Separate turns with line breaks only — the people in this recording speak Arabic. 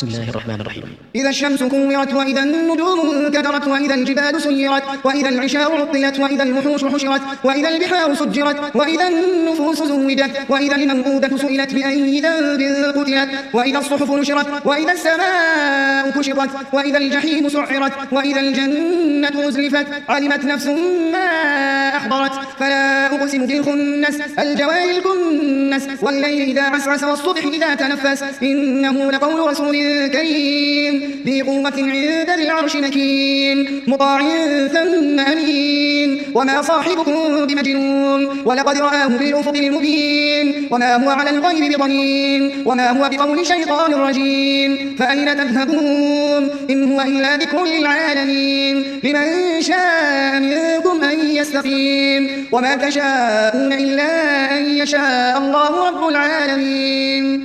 بسم الله الرحمن الرحيم.
إذا الشمس كورت وإذا النجوم انكدرت وإذا الجبال سيرت وإذا العشار عطلت وإذا الوحوش حشرت وإذا البحار سجرت وإذا النفوس زوجت وإذا الموءودة سئلت بأي ذنب قتلت وإذا الصحف نشرت وإذا السماء كشطت وإذا الجحيم سعرت وإذا الجنة أزلفت علمت نفس ما أحضرت فلا أقسم بالخنس الجوار الكنس والليل إذا عسعس والصبح إذا تنفس إنه لقول رسول كريم ذي قوة عند ذي العرش مكين مطاع ثم أمين وما صاحبكم بمجنون ولقد رآه بالأفق المبين وما هو على الغيب بضنين وما هو بقول شيطان رجيم فأين تذهبون إن هو إلا ذكر للعالمين لمن شاء منكم أن يستقيم وما تشاءون إلا أن يشاء الله رب العالمين.